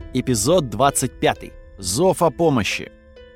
Эпизод 25. Зов о помощи.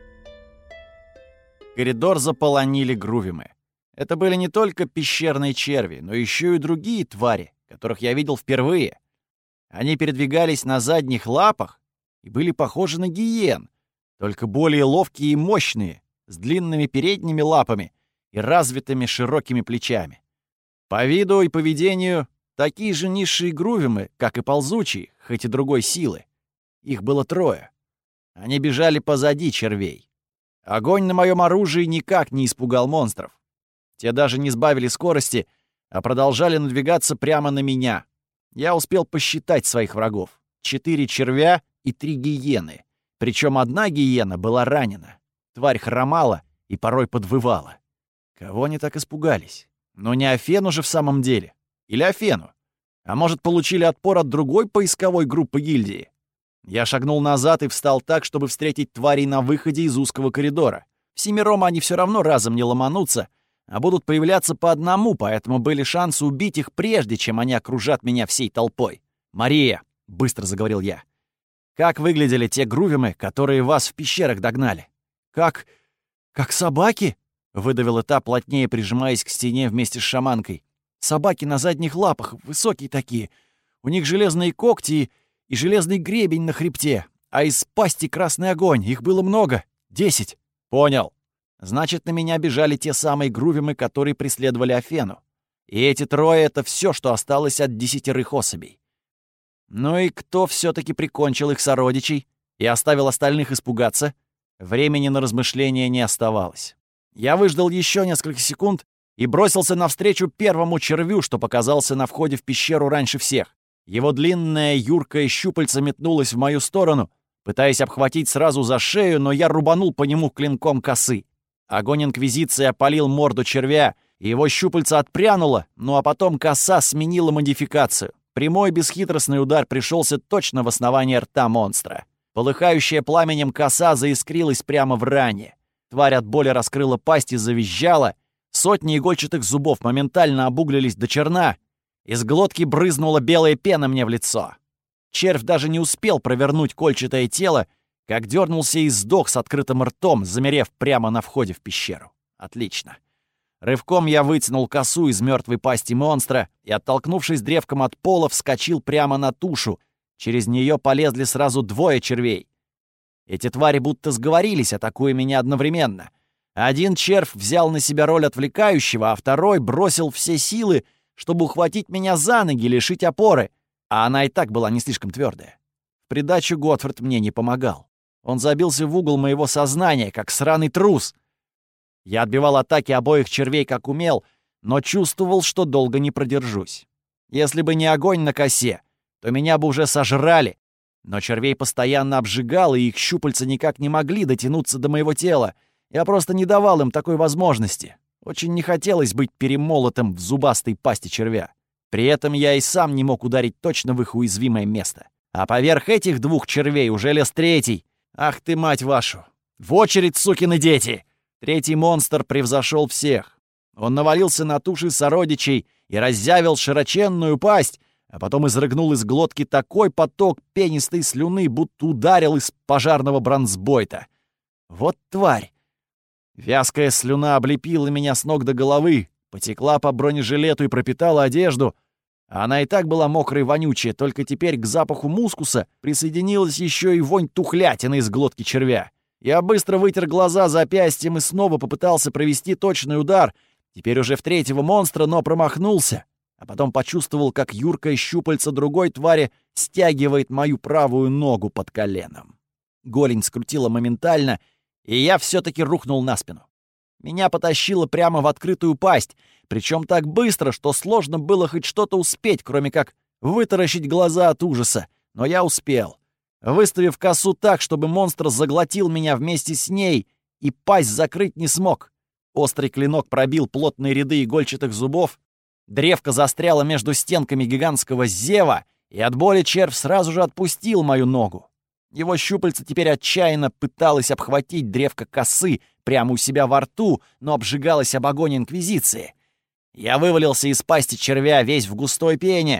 Коридор заполонили грувимы. Это были не только пещерные черви, но еще и другие твари, которых я видел впервые. Они передвигались на задних лапах и были похожи на гиен, только более ловкие и мощные, с длинными передними лапами и развитыми широкими плечами. По виду и поведению такие же низшие грувимы, как и ползучие, хоть и другой силы. Их было трое. Они бежали позади червей. Огонь на моем оружии никак не испугал монстров. Те даже не сбавили скорости, а продолжали надвигаться прямо на меня. Я успел посчитать своих врагов. 4 червя и 3 гиены. Причем одна гиена была ранена. Тварь хромала и порой подвывала. Кого они так испугались? Но не Афену же в самом деле. Или Афену? А может, получили отпор от другой поисковой группы гильдии? Я шагнул назад и встал так, чтобы встретить тварей на выходе из узкого коридора. Всемиром они все равно разом не ломанутся, а будут появляться по одному, поэтому были шансы убить их прежде, чем они окружат меня всей толпой. «Мария», — быстро заговорил я, — «как выглядели те грувимы, которые вас в пещерах догнали?» «Как собаки?» — выдавила та, плотнее прижимаясь к стене вместе с шаманкой. «Собаки на задних лапах, высокие такие. У них железные когти и железный гребень на хребте, а из пасти красный огонь. Их было много. 10. Понял. Значит, на меня бежали те самые грувимы, которые преследовали Афену. И эти трое — это все, что осталось от 10 особей. Ну и кто все-таки прикончил их сородичей и оставил остальных испугаться? Времени на размышления не оставалось. Я выждал еще несколько секунд и бросился навстречу первому червю, что показался на входе в пещеру раньше всех. Его длинное юркое щупальце метнулось в мою сторону, пытаясь обхватить сразу за шею, но я рубанул по нему клинком косы. Огонь инквизиции опалил морду червя, и его щупальце отпрянуло, ну а потом коса сменила модификацию. Прямой бесхитростный удар пришелся точно в основание рта монстра. Полыхающая пламенем коса заискрилась прямо в ране. Тварь от боли раскрыла пасть и завизжала. Сотни игольчатых зубов моментально обуглились до черна. Из глотки брызнула белая пена мне в лицо. Червь даже не успел провернуть кольчатое тело, как дернулся и сдох с открытым ртом, замерев прямо на входе в пещеру. Отлично. Рывком я вытянул косу из мертвой пасти монстра и, оттолкнувшись древком от пола, вскочил прямо на тушу. Через нее полезли сразу 2 червей. Эти твари будто сговорились, атакуя меня одновременно. Один червь взял на себя роль отвлекающего, а второй бросил все силы, чтобы ухватить меня за ноги, лишить опоры, а она и так была не слишком твердая. В придачу Готфрид мне не помогал. Он забился в угол моего сознания, как сраный трус. Я отбивал атаки обоих червей как умел, но чувствовал, что долго не продержусь. Если бы не огонь на косе, то меня бы уже сожрали. Но червей постоянно обжигало, и их щупальца никак не могли дотянуться до моего тела. Я просто не давал им такой возможности. Очень не хотелось быть перемолотым в зубастой пасти червя. При этом я и сам не мог ударить точно в их уязвимое место. А поверх этих 2 червей уже лез 3. Ах ты, мать вашу! В очередь, сукины дети! 3 монстр превзошел всех. Он навалился на туши сородичей и разъявил широченную пасть, а потом изрыгнул из глотки такой поток пенистой слюны, будто ударил из пожарного бронзбойта. Вот тварь! Вязкая слюна облепила меня с ног до головы, потекла по бронежилету и пропитала одежду. Она и так была мокрая и вонючая, только теперь к запаху мускуса присоединилась еще и вонь тухлятины из глотки червя. Я быстро вытер глаза запястьем и снова попытался провести точный удар, теперь уже в 3 монстра, но промахнулся. А потом почувствовал, как юркое щупальце другой твари стягивает мою правую ногу под коленом. Голень скрутила моментально, и я все-таки рухнул на спину. Меня потащило прямо в открытую пасть, причем так быстро, что сложно было хоть что-то успеть, кроме как вытаращить глаза от ужаса. Но я успел. Выставив косу так, чтобы монстр заглотил меня вместе с ней, и пасть закрыть не смог. Острый клинок пробил плотные ряды игольчатых зубов, древко застряло между стенками гигантского зева, и от боли червь сразу же отпустил мою ногу. Его щупальце теперь отчаянно пыталось обхватить древко косы прямо у себя во рту, но обжигалось об огонь инквизиции. Я вывалился из пасти червя весь в густой пене.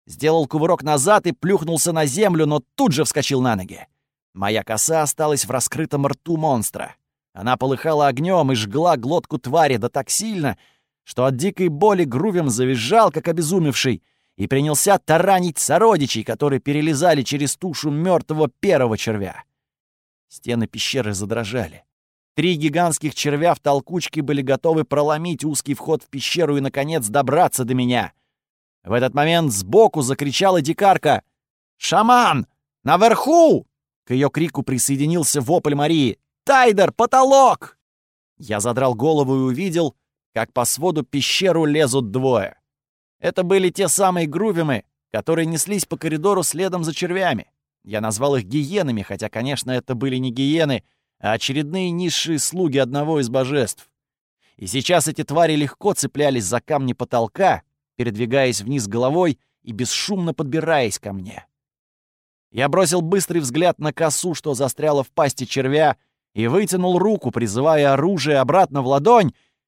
сделал кувырок назад и плюхнулся на землю, но тут же вскочил на ноги. Моя коса осталась в раскрытом рту монстра. Она полыхала огнем и жгла глотку твари да так сильно, что от дикой боли Грувим завизжал, как обезумевший, и принялся таранить сородичей, которые перелезали через тушу мертвого первого червя. Стены пещеры задрожали. 3 гигантских червя в толкучке были готовы проломить узкий вход в пещеру и, наконец, добраться до меня. В этот момент сбоку закричала дикарка: «Шаман! Наверху!» К ее крику присоединился вопль Марии: «Тайдер, потолок!» Я задрал голову и увидел, как по своду пещеру лезут 2. Это были те самые Грувимы, которые неслись по коридору следом за червями. Я назвал их гиенами, хотя, конечно, это были не гиены, а очередные низшие слуги одного из божеств. И сейчас эти твари легко цеплялись за камни потолка, передвигаясь вниз головой и бесшумно подбираясь ко мне. Я бросил быстрый взгляд на косу, что застряла в пасти червя, и вытянул руку, призывая оружие обратно в ладонь.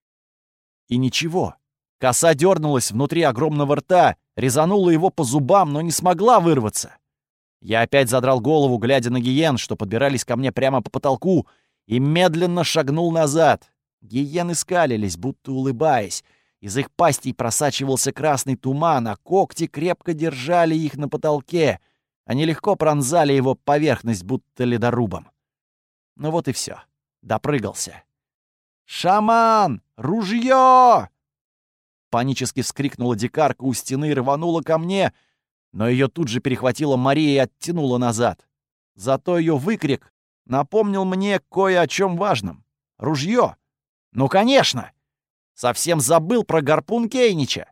И ничего. Коса дернулась внутри огромного рта, резанула его по зубам, но не смогла вырваться. Я опять задрал голову, глядя на гиен, что подбирались ко мне прямо по потолку, и медленно шагнул назад. Гиены скалились, будто улыбаясь. Из их пастей просачивался красный туман, а когти крепко держали их на потолке. Они легко пронзали его поверхность, будто ледорубом. Ну вот и все. Допрыгался. «Шаман! Ружье!» Панически вскрикнула дикарка у стены и рванула ко мне, но ее тут же перехватила Мария и оттянула назад. Зато ее выкрик напомнил мне кое о чем важном. Ружье! Ну, конечно! Совсем забыл про гарпун Кейнича.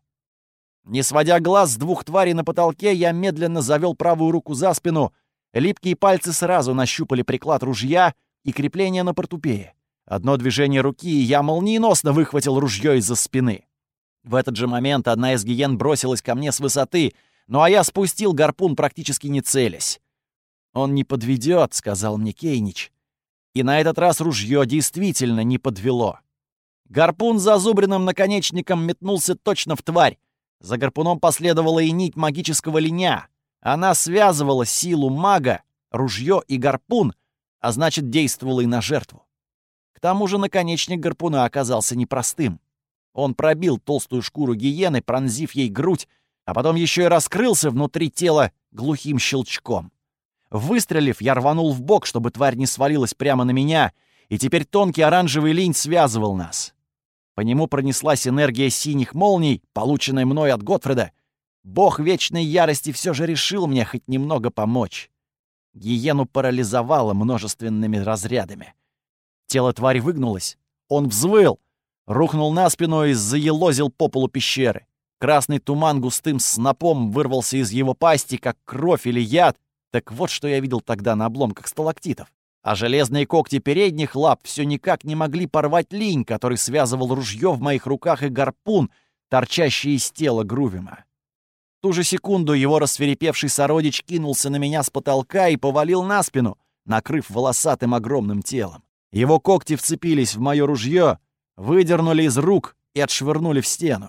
Не сводя глаз с 2 тварей на потолке, я медленно завел правую руку за спину. Липкие пальцы сразу нащупали приклад ружья и крепление на портупее. Одно движение руки, и я молниеносно выхватил ружье из-за спины. В этот же момент одна из гиен бросилась ко мне с высоты, ну а я спустил гарпун, практически не целясь. «Он не подведет», — сказал мне Кейнич. И на этот раз ружье действительно не подвело. Гарпун с зазубренным наконечником метнулся точно в тварь. За гарпуном последовала и нить магического линя. Она связывала силу мага, ружье и гарпун, а значит, действовала и на жертву. К тому же наконечник гарпуна оказался непростым. Он пробил толстую шкуру гиены, пронзив ей грудь, а потом еще и раскрылся внутри тела глухим щелчком. Выстрелив, я рванул в бок, чтобы тварь не свалилась прямо на меня, и теперь тонкий оранжевый линь связывал нас. По нему пронеслась энергия синих молний, полученная мной от Готфреда. Бог вечной ярости все же решил мне хоть немного помочь. Гиену парализовало множественными разрядами. Тело твари выгнулось. Он взвыл, рухнул на спину и заелозил по полу пещеры. Красный туман густым снопом вырвался из его пасти, как кровь или яд. Так вот, что я видел тогда на обломках сталактитов. А железные когти передних лап все никак не могли порвать линь, который связывал ружье в моих руках и гарпун, торчащий из тела Грувима. В ту же секунду его рассвирепевший сородич кинулся на меня с потолка и повалил на спину, накрыв волосатым огромным телом. Его когти вцепились в мое ружье, выдернули из рук и отшвырнули в стену.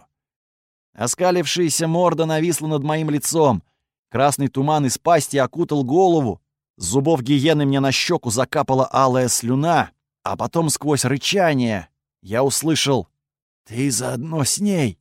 Оскалившаяся морда нависла над моим лицом. Красный туман из пасти окутал голову. С зубов гиены мне на щеку закапала алая слюна, а потом сквозь рычание я услышал: «Ты заодно с ней?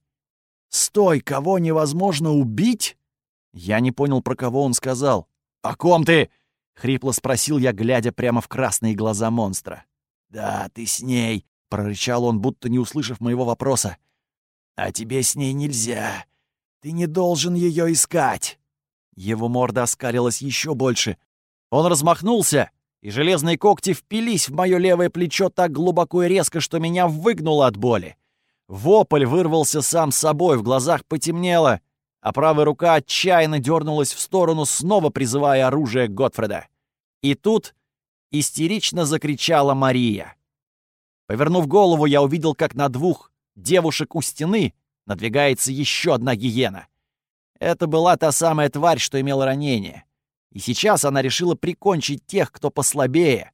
Стой, кого невозможно убить?» Я не понял, про кого он сказал. «О ком ты?» — хрипло спросил я, глядя прямо в красные глаза монстра. «Да, ты с ней», — прорычал он, будто не услышав моего вопроса. «А тебе с ней нельзя. Ты не должен ее искать». Его морда оскалилась еще больше. Он размахнулся, и железные когти впились в мое левое плечо так глубоко и резко, что меня выгнуло от боли. Вопль вырвался сам собой, в глазах потемнело, а правая рука отчаянно дернулась в сторону, снова призывая оружие Готфреда. И тут истерично закричала Мария. Повернув голову, я увидел, как на 2 девушек у стены надвигается еще одна гиена. Это была та самая тварь, что имела ранение. И сейчас она решила прикончить тех, кто послабее.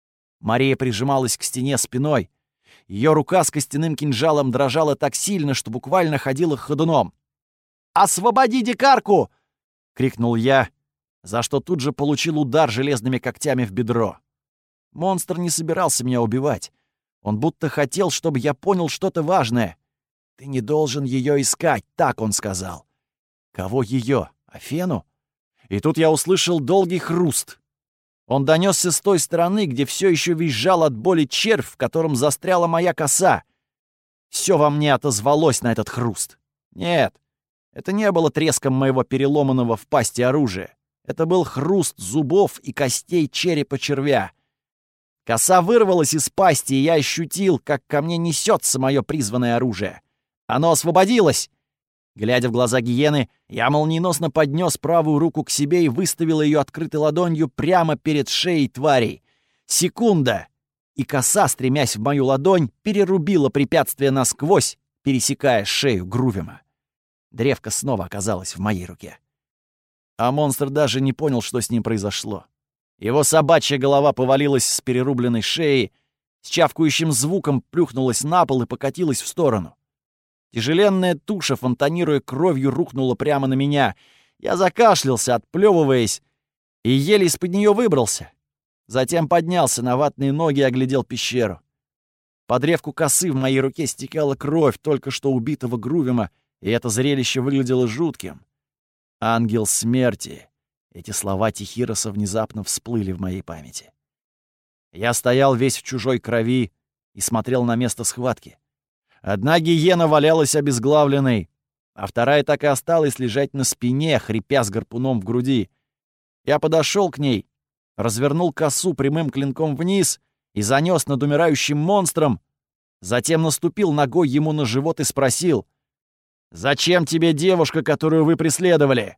Мария прижималась к стене спиной. Ее рука с костяным кинжалом дрожала так сильно, что буквально ходила ходуном. «Освободи дикарку!» крикнул я, за что тут же получил удар железными когтями в бедро. Монстр не собирался меня убивать. Он будто хотел, чтобы я понял что-то важное. «Ты не должен ее искать», — так он сказал. «Кого ее? Афену?» И тут я услышал долгий хруст. Он донесся с той стороны, где все еще визжал от боли червь, в котором застряла моя коса. Все во мне отозвалось на этот хруст. Нет, это не было треском моего переломанного в пасти оружия. Это был хруст зубов и костей черепа червя. Коса вырвалась из пасти, и я ощутил, как ко мне несется мое призванное оружие. Оно освободилось. Глядя в глаза гиены, я молниеносно поднес правую руку к себе и выставил ее открытой ладонью прямо перед шеей тварей. Секунда, и коса, стремясь в мою ладонь, перерубила препятствие насквозь, пересекая шею Грувима. Древко снова оказалось в моей руке. А монстр даже не понял, что с ним произошло. Его собачья голова повалилась с перерубленной шеи, с чавкающим звуком плюхнулась на пол и покатилась в сторону. Тяжеленная туша, фонтанируя кровью, рухнула прямо на меня. Я закашлялся, отплёвываясь, и еле из-под нее выбрался. Затем поднялся на ватные ноги и оглядел пещеру. По древку косы в моей руке стекала кровь только что убитого Грувима, и это зрелище выглядело жутким. «Ангел смерти». Эти слова Тихироса внезапно всплыли в моей памяти. Я стоял весь в чужой крови и смотрел на место схватки. Одна гиена валялась обезглавленной, а вторая так и осталась лежать на спине, хрипя с гарпуном в груди. Я подошел к ней, развернул косу прямым клинком вниз и занес над умирающим монстром, затем наступил ногой ему на живот и спросил: «Зачем тебе девушка, которую вы преследовали?»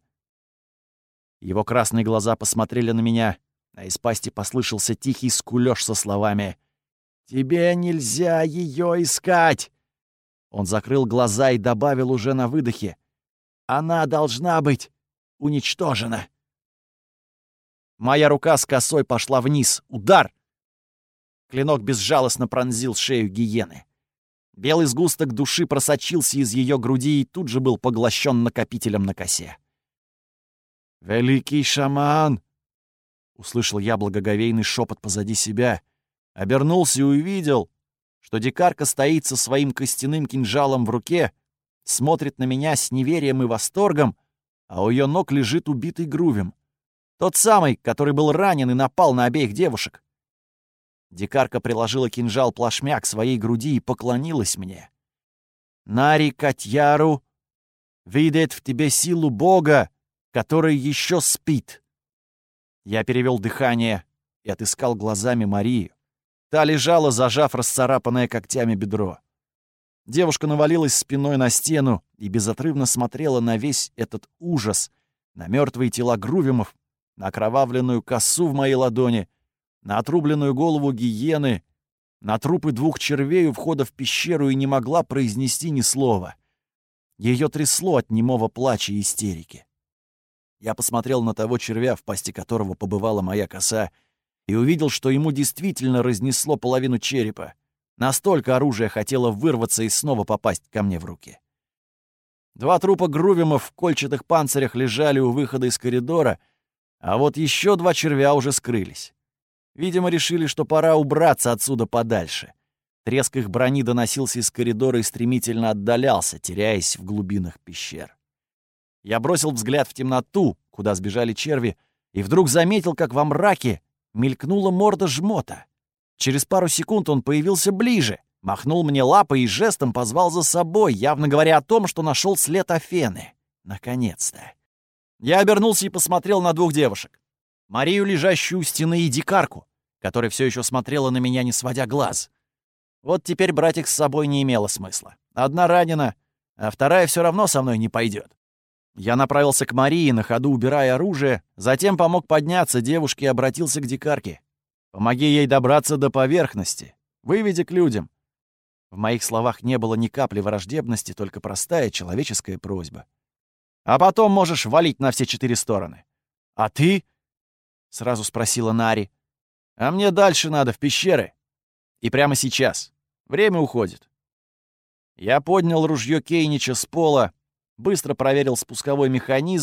Его красные глаза посмотрели на меня, а из пасти послышался тихий скулёж со словами: «Тебе нельзя ее искать!» Он закрыл глаза и добавил уже на выдохе: «Она должна быть уничтожена». Моя рука с косой пошла вниз. Удар! Клинок безжалостно пронзил шею гиены. Белый сгусток души просочился из ее груди и тут же был поглощен накопителем на косе. «Великий шаман!» — услышал я благоговейный шепот позади себя. Обернулся и увидел, что дикарка стоит со своим костяным кинжалом в руке, смотрит на меня с неверием и восторгом, а у ее ног лежит убитый Грувим. Тот самый, который был ранен и напал на обеих девушек. Дикарка приложила кинжал плашмя к своей груди и поклонилась мне. «Нари Катьяру видит в тебе силу Бога, который еще спит». Я перевел дыхание и отыскал глазами Марию. Та лежала, зажав расцарапанное когтями бедро. Девушка навалилась спиной на стену и безотрывно смотрела на весь этот ужас, на мертвые тела Грувимов, на окровавленную косу в моей ладони, на отрубленную голову гиены, на трупы 2 червей у входа в пещеру и не могла произнести ни слова. Ее трясло от немого плача и истерики. Я посмотрел на того червя, в пасти которого побывала моя коса, и увидел, что ему действительно разнесло половину черепа. Настолько оружие хотело вырваться и снова попасть ко мне в руки. 2 трупа Грувимов в кольчатых панцирях лежали у выхода из коридора, а вот еще 2 червя уже скрылись. Видимо, решили, что пора убраться отсюда подальше. Треск их брони доносился из коридора и стремительно отдалялся, теряясь в глубинах пещер. Я бросил взгляд в темноту, куда сбежали черви, и вдруг заметил, как во мраке мелькнула морда жмота. Через пару секунд он появился ближе, махнул мне лапой и жестом позвал за собой, явно говоря о том, что нашел след Афены. Наконец-то. Я обернулся и посмотрел на 2 девушек. Марию, лежащую у стены, и дикарку, которая все еще смотрела на меня, не сводя глаз. Вот теперь брать их с собой не имело смысла. Одна ранена, а вторая все равно со мной не пойдет. Я направился к Марии, на ходу убирая оружие, затем помог подняться девушке и обратился к дикарке. «Помоги ей добраться до поверхности. Выведи к людям». В моих словах не было ни капли враждебности, только простая человеческая просьба. «А потом можешь валить на все 4 стороны». «А ты?» — сразу спросила Нари. «А мне дальше надо, в пещеры. И прямо сейчас. Время уходит». Я поднял ружье Кейнича с пола, быстро проверил спусковой механизм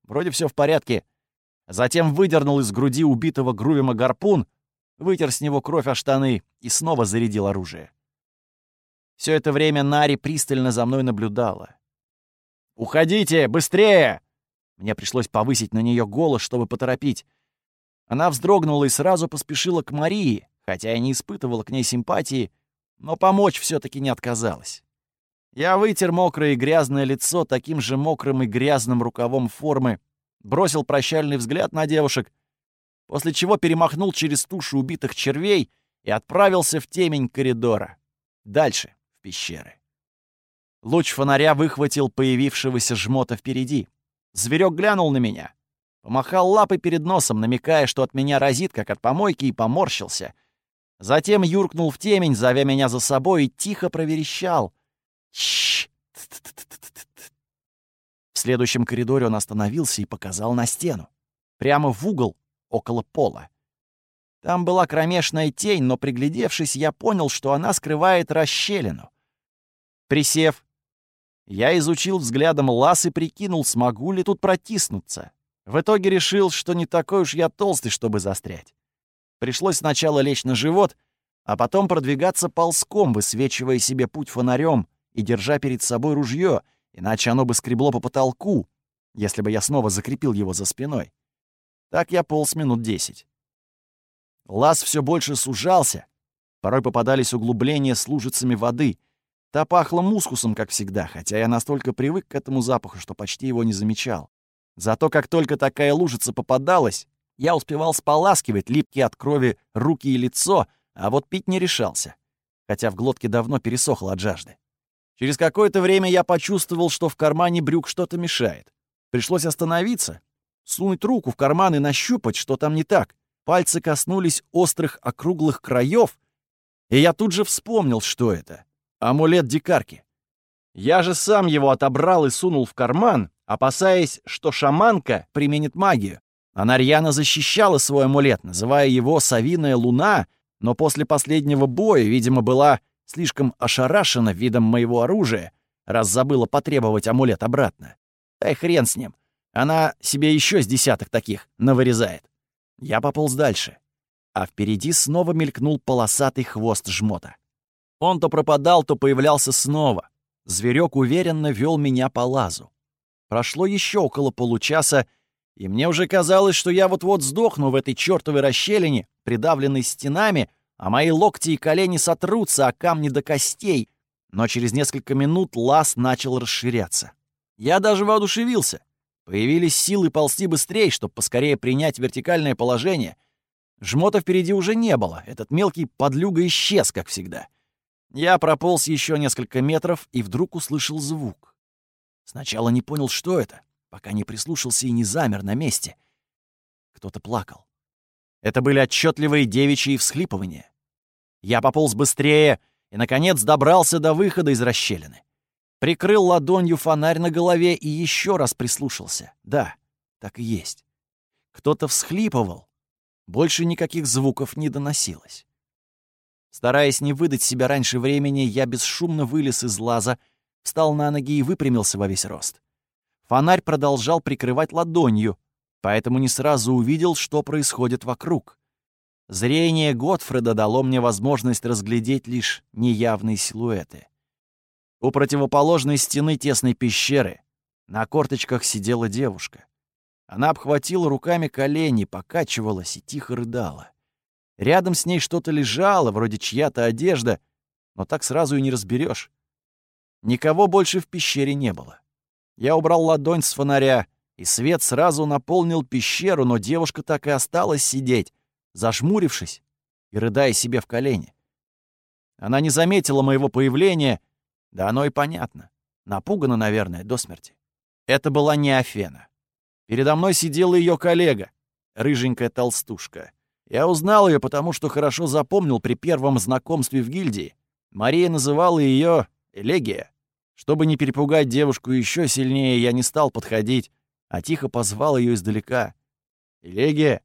Вроде все в порядке. Затем выдернул из груди убитого Грувима гарпун, вытер с него кровь о штаны и снова зарядил оружие. Все это время Нари пристально за мной наблюдала. «Уходите! Быстрее!» Мне пришлось повысить на нее голос, чтобы поторопить. Она вздрогнула и сразу поспешила к Марии, хотя я не испытывала к ней симпатии, но помочь все таки не отказалась. Я вытер мокрое и грязное лицо таким же мокрым и грязным рукавом формы, бросил прощальный взгляд на девушек, после чего перемахнул через тушу убитых червей и отправился в темень коридора. Дальше, в пещеры. Луч фонаря выхватил появившегося жмота впереди. Зверек глянул на меня, помахал лапой перед носом, намекая, что от меня разит, как от помойки, и поморщился. Затем юркнул в темень, зовя меня за собой, и тихо проверещал. «Чш!» В следующем коридоре он остановился и показал на стену. Прямо в угол, около пола. Там была кромешная тень, но, приглядевшись, я понял, что она скрывает расщелину. Присев, я изучил взглядом лаз и прикинул, смогу ли тут протиснуться. В итоге решил, что не такой уж я толстый, чтобы застрять. Пришлось сначала лечь на живот, а потом продвигаться ползком, высвечивая себе путь фонарем и держа перед собой ружье, иначе оно бы скребло по потолку, если бы я снова закрепил его за спиной. Так я полз минут 10. Лаз все больше сужался, порой попадались углубления с лужицами воды. Та пахла мускусом, как всегда, хотя я настолько привык к этому запаху, что почти его не замечал. Зато как только такая лужица попадалась, я успевал споласкивать липкие от крови руки и лицо, а вот пить не решался, хотя в глотке давно пересохло от жажды. Через какое-то время я почувствовал, что в кармане брюк что-то мешает. Пришлось остановиться, сунуть руку в карман и нащупать, что там не так. Пальцы коснулись острых округлых краев, и я тут же вспомнил, что это. Амулет дикарки. Я же сам его отобрал и сунул в карман, опасаясь, что шаманка применит магию. Она рьяно защищала свой амулет, называя его «Совиная луна», но после последнего боя, видимо, была слишком ошарашена видом моего оружия, раз забыла потребовать амулет обратно. Ай, хрен с ним. Она себе еще с десяток таких навырезает. Я пополз дальше, а впереди снова мелькнул полосатый хвост жмота. Он то пропадал, то появлялся снова. Зверек уверенно вел меня по лазу. Прошло еще около получаса, и мне уже казалось, что я вот-вот сдохну в этой чертовой расщелине, придавленной стенами, а мои локти и колени сотрутся о камни до костей. Но через несколько минут лаз начал расширяться. Я даже воодушевился. Появились силы ползти быстрее, чтобы поскорее принять вертикальное положение. Жмота впереди уже не было, этот мелкий подлюга исчез, как всегда. Я прополз еще несколько метров и вдруг услышал звук. Сначала не понял, что это, пока не прислушался и не замер на месте. Кто-то плакал. Это были отчетливые девичьи всхлипывания. Я пополз быстрее и, наконец, добрался до выхода из расщелины. Прикрыл ладонью фонарь на голове и еще раз прислушался. Да, так и есть. Кто-то всхлипывал. Больше никаких звуков не доносилось. Стараясь не выдать себя раньше времени, я бесшумно вылез из лаза, встал на ноги и выпрямился во весь рост. Фонарь продолжал прикрывать ладонью, поэтому не сразу увидел, что происходит вокруг. Зрение Готфреда дало мне возможность разглядеть лишь неявные силуэты. У противоположной стены тесной пещеры на корточках сидела девушка. Она обхватила руками колени, покачивалась и тихо рыдала. Рядом с ней что-то лежало, вроде чья-то одежда, но так сразу и не разберешь. Никого больше в пещере не было. Я убрал ладонь с фонаря, и свет сразу наполнил пещеру, но девушка так и осталась сидеть, зажмурившись и рыдая себе в колени. Она не заметила моего появления, да оно и понятно. Напугана, наверное, до смерти. Это была не Афена. Передо мной сидела ее коллега, рыженькая толстушка. Я узнал ее, потому что хорошо запомнил при первом знакомстве в гильдии. Мария называла ее Элегия. Чтобы не перепугать девушку еще сильнее, я не стал подходить, а тихо позвал ее издалека. «Элегия,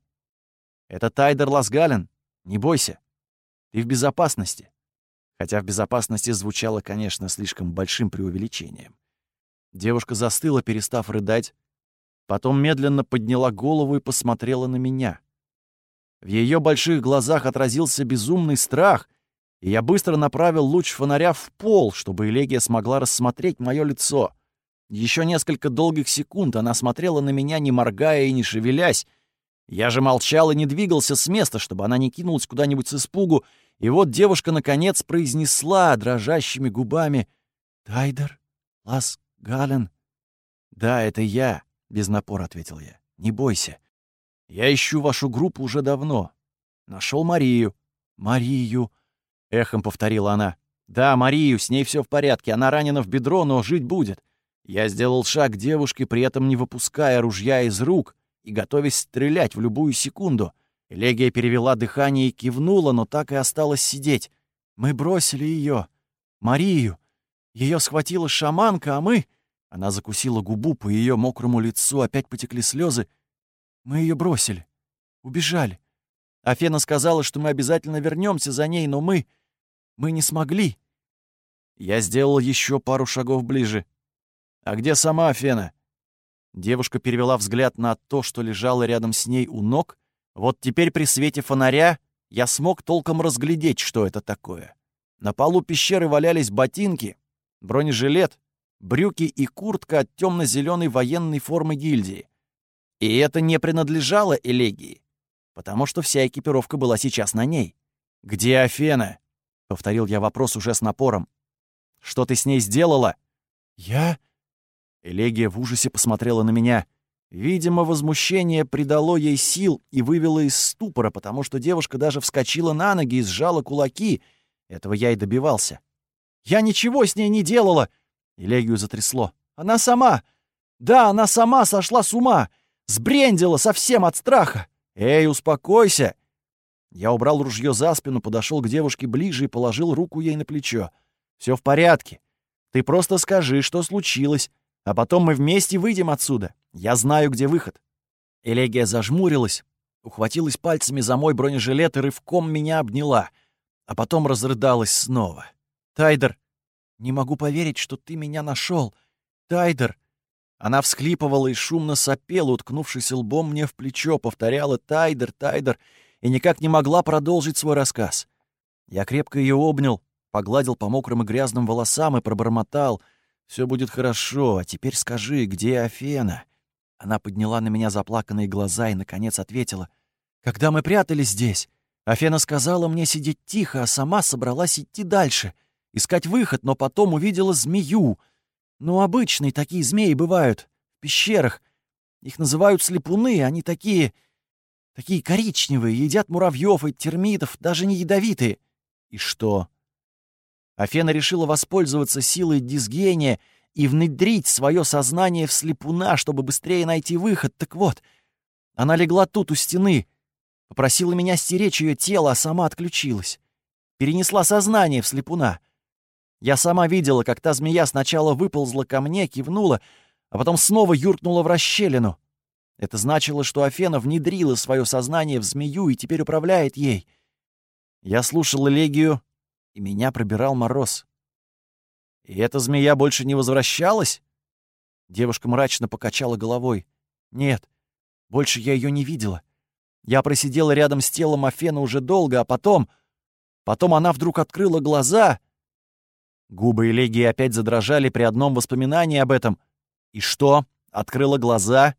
это Тайдер Ласгален. Не бойся. Ты в безопасности». Хотя в безопасности звучало, конечно, слишком большим преувеличением. Девушка застыла, перестав рыдать, Потом медленно подняла голову и посмотрела на меня. В ее больших глазах отразился безумный страх, и я быстро направил луч фонаря в пол, чтобы Элегия смогла рассмотреть мое лицо. Еще несколько долгих секунд она смотрела на меня, не моргая и не шевелясь. Я же молчал и не двигался с места, чтобы она не кинулась куда-нибудь с испугу, и вот девушка, наконец, произнесла дрожащими губами: «Тайдер? Лас Гален?» «Да, это я», — без напора ответил я. «Не бойся. Я ищу вашу группу уже давно. Нашел Марию». «Марию», — эхом повторила она. «Да, Марию, с ней все в порядке. Она ранена в бедро, но жить будет». Я сделал шаг к девушке, при этом не выпуская ружья из рук и готовясь стрелять в любую секунду. Элегия перевела дыхание и кивнула, но так и осталась сидеть. «Мы бросили ее, Марию. Ее схватила шаманка, а мы...» Она закусила губу, по ее мокрому лицу опять потекли слезы. «Мы ее бросили. Убежали. Афена сказала, что мы обязательно вернемся за ней, но мы не смогли». Я сделал еще пару шагов ближе. «А где сама Афена?» Девушка перевела взгляд на то, что лежало рядом с ней у ног. Вот теперь при свете фонаря я смог толком разглядеть, что это такое. На полу пещеры валялись ботинки, бронежилет, брюки и куртка от темно-зеленой военной формы гильдии. И это не принадлежало Элегии, потому что вся экипировка была сейчас на ней. «Где Афена?» — повторил я вопрос уже с напором. «Что ты с ней сделала?» «Я...» Элегия в ужасе посмотрела на меня. Видимо, возмущение придало ей сил и вывело из ступора, потому что девушка даже вскочила на ноги и сжала кулаки. Этого я и добивался. «Я ничего с ней не делала!» Элегию затрясло. «Она сама! Да, она сама сошла с ума! Сбрендила совсем от страха! Эй, успокойся!» Я убрал ружье за спину, подошел к девушке ближе и положил руку ей на плечо. «Все в порядке. Ты просто скажи, что случилось, а потом мы вместе выйдем отсюда. Я знаю, где выход». Элегия зажмурилась, ухватилась пальцами за мой бронежилет и рывком меня обняла, а потом разрыдалась снова. «Тайдер, не могу поверить, что ты меня нашел. Тайдер!» Она всхлипывала и шумно сопела, уткнувшись лбом мне в плечо, повторяла «Тайдер, Тайдер!» и никак не могла продолжить свой рассказ. Я крепко ее обнял, погладил по мокрым и грязным волосам и пробормотал: «Все будет хорошо, а теперь скажи, где Афена?» Она подняла на меня заплаканные глаза и, наконец, ответила: «Когда мы прятались здесь, Афена сказала мне сидеть тихо, а сама собралась идти дальше, искать выход, но потом увидела змею. Ну, обычные такие змеи бывают в пещерах. Их называют слепуны, они такие коричневые, едят муравьев и термитов, даже не ядовитые». «И что?» Афена решила воспользоваться силой дисгения и внедрить свое сознание в слепуна, чтобы быстрее найти выход. Так вот, она легла тут у стены, попросила меня стеречь ее тело, а сама отключилась. Перенесла сознание в слепуна. Я сама видела, как та змея сначала выползла ко мне, кивнула, а потом снова юркнула в расщелину. Это значило, что Афена внедрила свое сознание в змею и теперь управляет ей. Я слушал Элегию, и меня пробирал мороз. «И эта змея больше не возвращалась?» Девушка мрачно покачала головой. «Нет, больше я ее не видела. Я просидела рядом с телом Афены уже долго, а потом она вдруг открыла глаза...» Губы Элегии опять задрожали при одном воспоминании об этом. «И что? Открыла глаза?»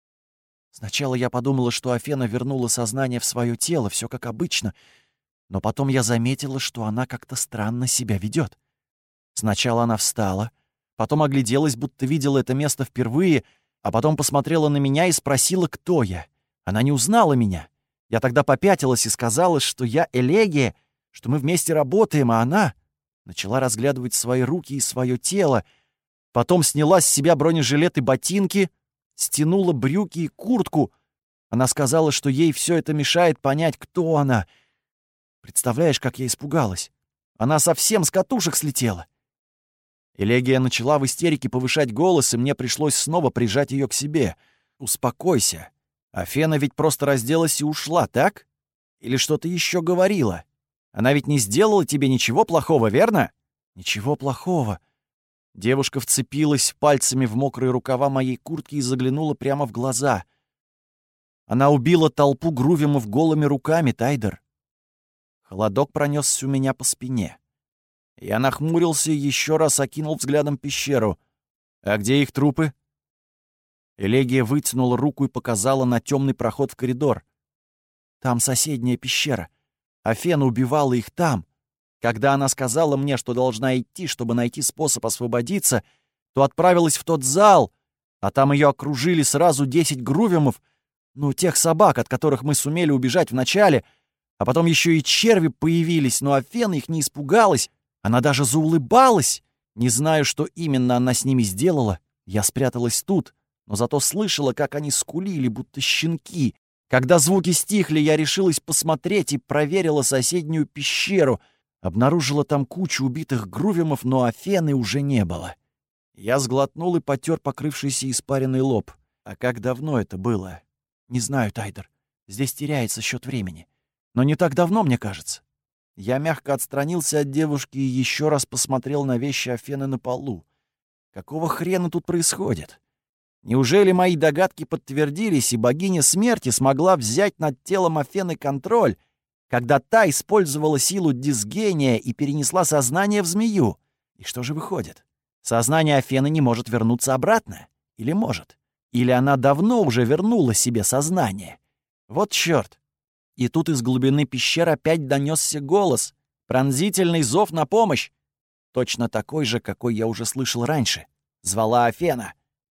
Сначала я подумала, что Афена вернула сознание в свое тело, все как обычно, но потом я заметила, что она как-то странно себя ведет. Сначала она встала, потом огляделась, будто видела это место впервые, а потом посмотрела на меня и спросила, кто я. Она не узнала меня. Я тогда попятилась и сказала, что я Элегия, что мы вместе работаем, а она начала разглядывать свои руки и свое тело, потом сняла с себя бронежилет и ботинки, стянула брюки и куртку. Она сказала, что ей все это мешает понять, кто она. Представляешь, как я испугалась? Она совсем с катушек слетела. Элегия начала в истерике повышать голос, и мне пришлось снова прижать ее к себе. «Успокойся. Афена ведь просто разделась и ушла, так? Или что-то еще говорила? Она ведь не сделала тебе ничего плохого, верно?» «Ничего плохого. Девушка вцепилась пальцами в мокрые рукава моей куртки и заглянула прямо в глаза. Она убила толпу грувимов голыми руками, Тайдер. Холодок пронесся у меня по спине. Я нахмурился и еще раз окинул взглядом пещеру. «А где их трупы?» Элегия вытянула руку и показала на темный проход в коридор. «Там соседняя пещера. Афена убивала их там. Когда она сказала мне, что должна идти, чтобы найти способ освободиться, то отправилась в тот зал, а там ее окружили сразу 10 грувимов, тех собак, от которых мы сумели убежать вначале, а потом еще и черви появились, но Афена их не испугалась, она даже заулыбалась. Не знаю, что именно она с ними сделала. Я спряталась тут, но зато слышала, как они скулили, будто щенки. Когда звуки стихли, я решилась посмотреть и проверила соседнюю пещеру. Обнаружила там кучу убитых грувимов, но Афены уже не было. Я сглотнул и потер покрывшийся испаренный лоб. А как давно это было? Не знаю, Тайдер. Здесь теряется счет времени. Но не так давно, мне кажется. Я мягко отстранился от девушки и еще раз посмотрел на вещи Афены на полу. Какого хрена тут происходит? Неужели мои догадки подтвердились, и богиня смерти смогла взять над телом Афены контроль, когда та использовала силу дисгения и перенесла сознание в змею? И что же выходит? Сознание Афены не может вернуться обратно? Или может? Или она давно уже вернула себе сознание? Вот чёрт! И тут из глубины пещер опять донесся голос, пронзительный зов на помощь. Точно такой же, какой я уже слышал раньше. Звала Афена.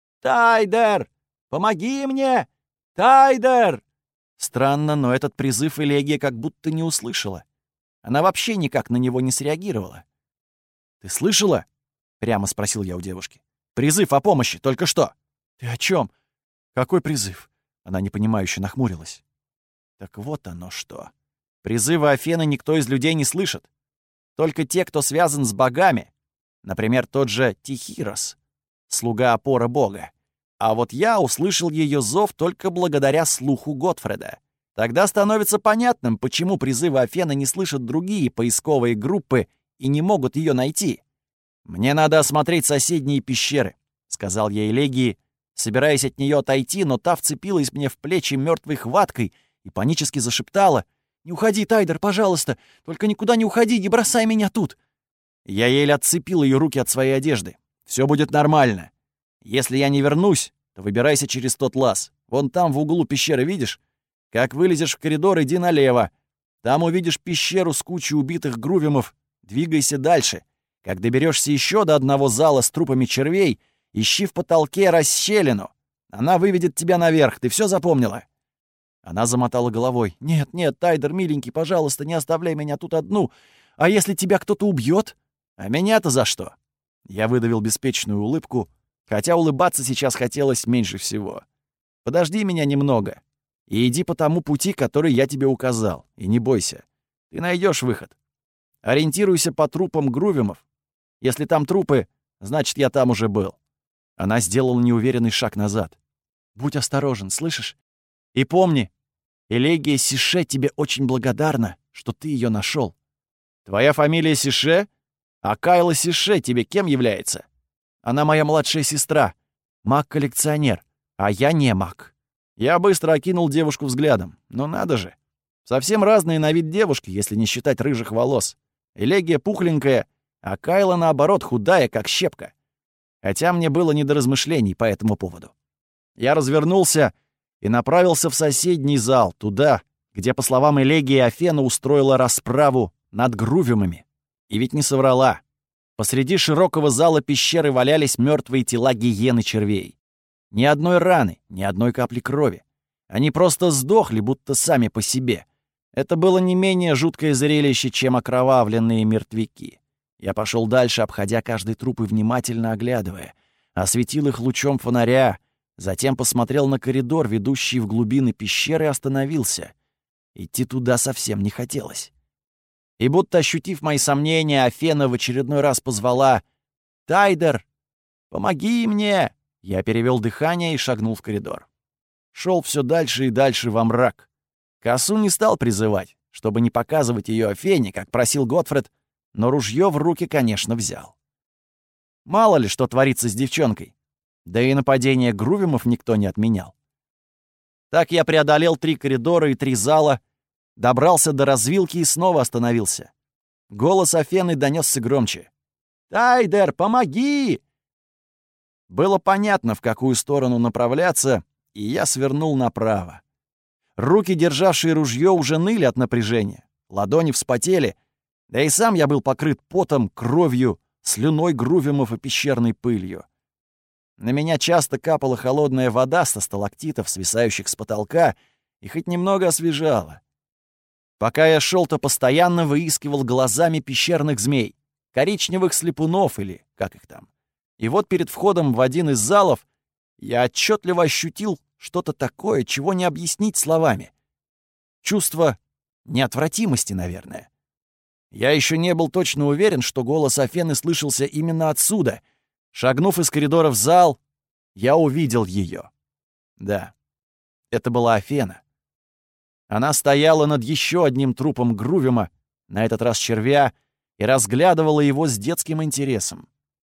«Тайдер! Помоги мне! Тайдер!» Странно, но этот призыв Элегия как будто не услышала. Она вообще никак на него не среагировала. «Ты слышала?» — прямо спросил я у девушки. «Призыв о помощи, только что». «Ты о чем? Какой призыв?» Она непонимающе нахмурилась. Так вот оно что. Призывы Афены никто из людей не слышит. Только те, кто связан с богами. Например, тот же Тихирос, слуга опора бога. А вот я услышал ее зов только благодаря слуху Готфреда. Тогда становится понятным, почему призывы Афены не слышат другие поисковые группы и не могут ее найти. «Мне надо осмотреть соседние пещеры», — сказал я Элегии, собираясь от нее отойти, но та вцепилась мне в плечи мертвой хваткой и панически зашептала: «Не уходи, Тайдер, пожалуйста! Только никуда не уходи, не бросай меня тут!» Я еле отцепил ее руки от своей одежды. «Все будет нормально. Если я не вернусь, то выбирайся через тот лаз. Вон там в углу пещеры, видишь? Как вылезешь в коридор, иди налево. Там увидишь пещеру с кучей убитых грувимов. Двигайся дальше. Как доберешься еще до одного зала с трупами червей, ищи в потолке расщелину. Она выведет тебя наверх. Ты все запомнила?» Она замотала головой. «Нет, нет, Тайдер, миленький, пожалуйста, не оставляй меня тут одну. А если тебя кто-то убьет? А меня-то за что?» Я выдавил беспечную улыбку, хотя улыбаться сейчас хотелось меньше всего. «Подожди меня немного и иди по тому пути, который я тебе указал, и не бойся. Ты найдешь выход. Ориентируйся по трупам грувимов. Если там трупы, значит, я там уже был». Она сделала неуверенный шаг назад. «Будь осторожен, слышишь? И помни, Элегия Сише тебе очень благодарна, что ты ее нашел. Твоя фамилия Сише? А Кайла Сише тебе кем является? Она моя младшая сестра, маг-коллекционер, а я не маг». Я быстро окинул девушку взглядом. Ну надо же. Совсем разные на вид девушки, если не считать рыжих волос. Элегия пухленькая, а Кайла, наоборот, худая, как щепка. Хотя мне было не до размышлений по этому поводу. Я развернулся и направился в соседний зал, туда, где, по словам Элегии, Афена устроила расправу над грувимами. И ведь не соврала. Посреди широкого зала пещеры валялись мертвые тела гиен и червей. Ни одной раны, ни одной капли крови. Они просто сдохли, будто сами по себе. Это было не менее жуткое зрелище, чем окровавленные мертвяки. Я пошел дальше, обходя каждый труп и внимательно оглядывая. Осветил их лучом фонаря, затем посмотрел на коридор, ведущий в глубины пещеры, и остановился. Идти туда совсем не хотелось. И будто ощутив мои сомнения, Афена в очередной раз позвала: «Тайдер, помоги мне!» Я перевел дыхание и шагнул в коридор. Шел все дальше и дальше во мрак. Косу не стал призывать, чтобы не показывать ее Афене, как просил Готфред, но ружье в руки, конечно, взял. Мало ли, что творится с девчонкой. Да и нападение грувимов никто не отменял. Так я преодолел 3 коридора и 3 зала, добрался до развилки и снова остановился. Голос Афены донесся громче. «Тайдер, помоги!» Было понятно, в какую сторону направляться, и я свернул направо. Руки, державшие ружье, уже ныли от напряжения. Ладони вспотели, да и сам я был покрыт потом, кровью, слюной грувимов и пещерной пылью. На меня часто капала холодная вода со сталактитов, свисающих с потолка, и хоть немного освежала. Пока я шел, то постоянно выискивал глазами пещерных змей, коричневых слепунов или как их там. И вот перед входом в один из залов я отчетливо ощутил что-то такое, чего не объяснить словами. Чувство неотвратимости, наверное. Я еще не был точно уверен, что голос Афены слышался именно отсюда. Шагнув из коридора в зал, я увидел ее. Да, это была Афена. Она стояла над еще одним трупом грувима, на этот раз червя, и разглядывала его с детским интересом.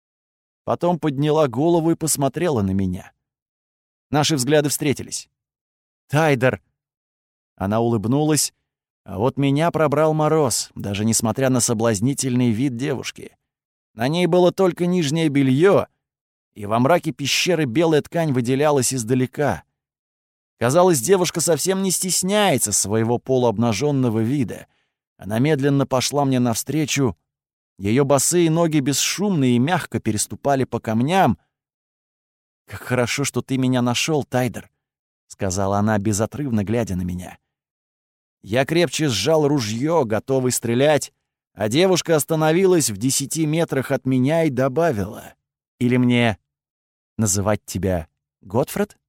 Потом подняла голову и посмотрела на меня. Наши взгляды встретились. «Тайдер!» Она улыбнулась, а вот меня пробрал мороз, даже несмотря на соблазнительный вид девушки. На ней было только нижнее белье, и во мраке пещеры белая ткань выделялась издалека. Казалось, девушка совсем не стесняется своего полуобнаженного вида. Она медленно пошла мне навстречу. Ее босые ноги бесшумно и мягко переступали по камням. «Как хорошо, что ты меня нашел, Тайдер», — сказала она, безотрывно глядя на меня. Я крепче сжал ружье, готовый стрелять, а девушка остановилась в 10 метрах от меня и добавила: «Или мне называть тебя Готфред?»